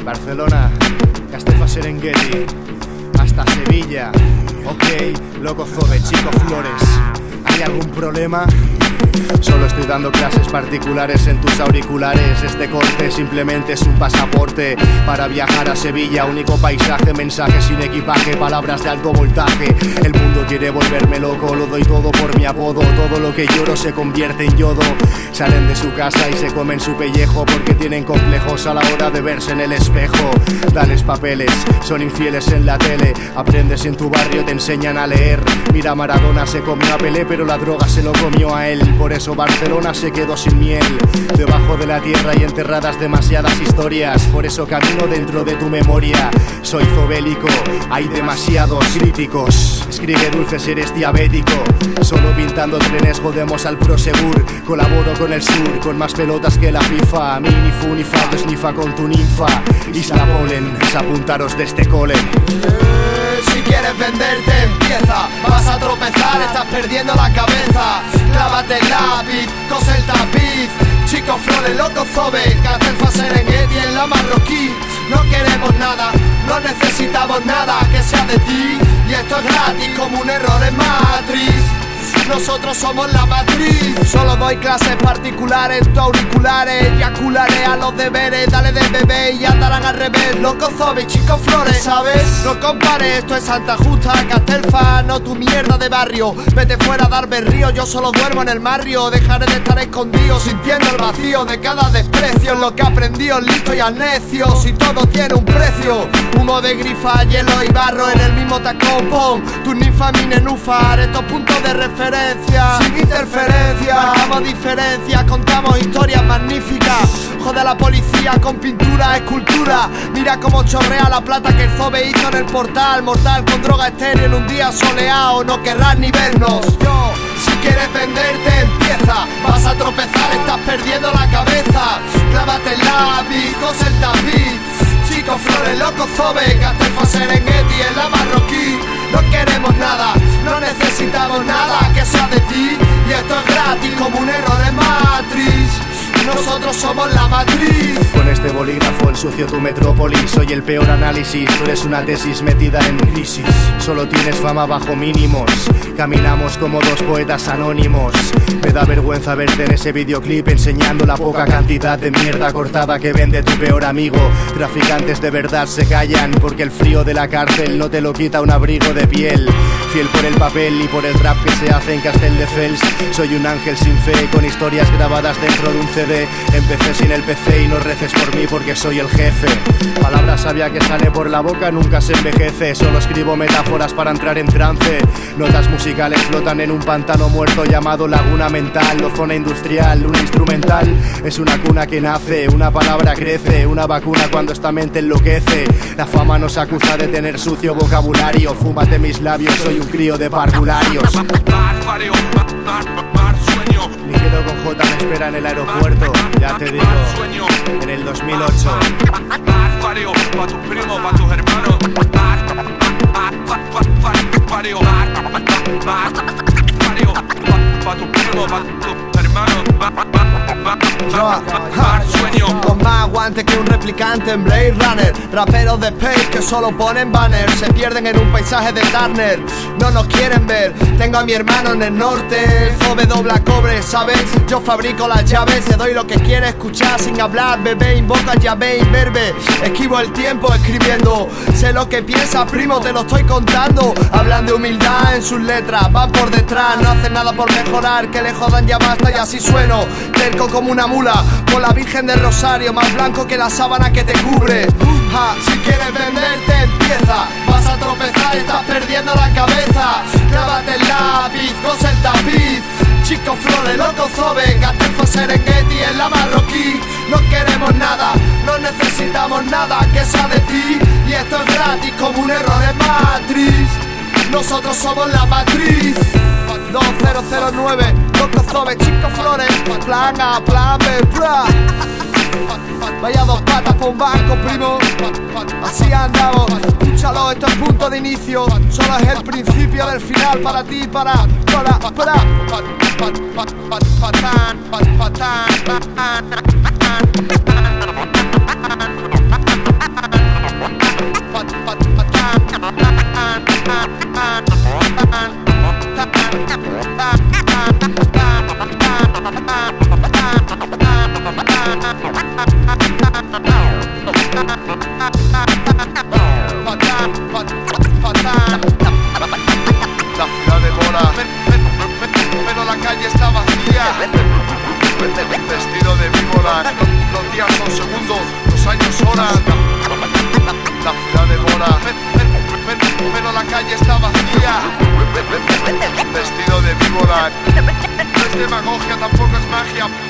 Barcelona, Castefa Serengeti, hasta Sevilla. Ok, loco Zobe, Chico Flores. ¿Hay algún problema? Solo estoy dando clases particulares en tus auriculares. Este corte simplemente es un pasaporte para viajar a Sevilla. Único paisaje, mensajes sin equipaje, palabras de alto voltaje. El mundo quiere volverme loco, lo doy todo por mi apodo. Todo lo que lloro se convierte en yodo. Salen de su casa y se comen su pellejo porque tienen complejos a la hora de verse en el espejo. Dales papeles, son infieles en la tele. Aprendes en tu barrio, te enseñan a leer. Mira, Maradona se comió a Pelé, pero la droga se lo comió a él. Por eso Barcelona se quedó sin miel. Debajo de la tierra hay enterradas demasiadas historias. Por eso camino dentro de tu memoria. Soy zobélico, hay demasiados críticos. Escribe dulces, eres diabético. Solo pintando trenes jodemos al Prosegur. Colaboro con el sur, con más pelotas que la FIFA. A mí ni fu ni fa, desnifa con tu ninfa. Isla Polen, es apuntaros de este cole. Si quieres venderte, empieza. Vas a tropezar, estás perdiendo la cabeza. Clávate el lápiz, cose el tapiz. Chico Flores, loco Zobe, Castefa Serengeti en la marroquí. No queremos nada, no necesitamos nada que sea de ti. Y esto es gratis como un error en Matrix. Nosotros somos la matriz. Solo doy clases particulares, tus auriculares. Eyacularé a los deberes, dale de bebé y andarán al revés. Loco Zobe, Chico Flores, ¿sabes? No compares, esto es Santa Justa, Castelfa, no tu mierda de barrio. Vete fuera a dar berrío, yo solo duermo en el barrio. Dejaré de estar escondido, sintiendo el vacío de cada desprecio. Lo que aprendí es listo y necio, si todo tiene un precio. Humo de grifa, hielo y barro en el mismo tacón. Pon tu ninfa, mi nenúfar, estos puntos de referencia. Sin interferencia, marcamos diferencias, contamos historias magníficas. Jode a la policía con pintura, escultura. Mira cómo chorrea la plata que el Zobe hizo en el portal. Mortal con droga estéril en un día soleado. No querrás ni vernos. Yo, si quieres venderte, empieza. Vas a tropezar, estás perdiendo la cabeza. Clávate el lápiz, cose el tapiz. Chico Flores, loco Zobe, Castefa Serengeti en la marroquí. No queremos nada, no necesitamos nada que sea de ti. Y esto es gratis como un error en Matrix. Nosotros somos la matriz. Con este bolígrafo ensucio tu metrópoli. Soy el peor análisis, tú eres una tesis metida en crisis. Solo tienes fama bajo mínimos. Caminamos como dos poetas anónimos. Me da vergüenza verte en ese videoclip enseñando la poca cantidad de mierda cortada que vende tu peor amigo. Traficantes de verdad se callan porque el frío de la cárcel no te lo quita un abrigo de piel. Fiel por el papel y por el rap que se hace en Castelldefels. Soy un ángel sin fe con historias grabadas dentro de un CD. Empecé sin el PC y no reces por mí porque soy el jefe. Palabra sabia que sale por la boca nunca se envejece. Solo escribo metáforas para entrar en trance. Notas musicales flotan en un pantano muerto llamado laguna mental o zona industrial. Un instrumental es una cuna que nace. Una palabra crece, una vacuna cuando esta mente enloquece. La fama nos acusa de tener sucio vocabulario. Fúmate mis labios, soy un crío de parvularios. Ligero con J me espera en el aeropuerto. Ya te digo, en el 2008. Pa' tus primos, pa' tus hermanos. Pa' tus primos, pa' tus hermanos. Con más aguante que un replicante en Blade Runner. Raperos de Space que solo ponen banners. Se pierden en un paisaje de Turner. No nos quieren ver. Tengo a mi hermano en el norte. El Zobe dobla cobre, ¿sabes? Yo fabrico las llaves. Te doy lo que quieres escuchar sin hablar. Bebé, invoca llave, imberbe. Esquivo el tiempo escribiendo. Sé lo que piensas, primo, te lo estoy contando. Hablan de humildad en sus letras. Van por detrás, no hacen nada por mejorar. Que le jodan ya basta y así sueno. Terco como una mula, por la Virgen del Rosario, más blanco que la sábana que te cubre. Si quieres venderte, empieza. Vas a tropezar, estás perdiendo la cabeza. Clávate el lápiz, cose el tapiz. Chico Flores, loco Zobe, Castefa Serengeti en la marroquí. No queremos nada, no necesitamos nada que sea de ti. Y esto es gratis como un error en Matrix. Nosotros somos la matriz. 2009, loco Zobe, Chico Flores. Plan A, plan B, bra. Vaya dos patas por un banco, primo. Así andamos. Escúchalo, esto es punto de inicio. Solo es el principio del final para ti, para. La ciudad demora, pero la calle está vacía. Vestido de víbora, los días son segundos, los años horas. La ciudad demora, pero la calle está vacía. Vestido de víbora, no es demagogia, tampoco es magia.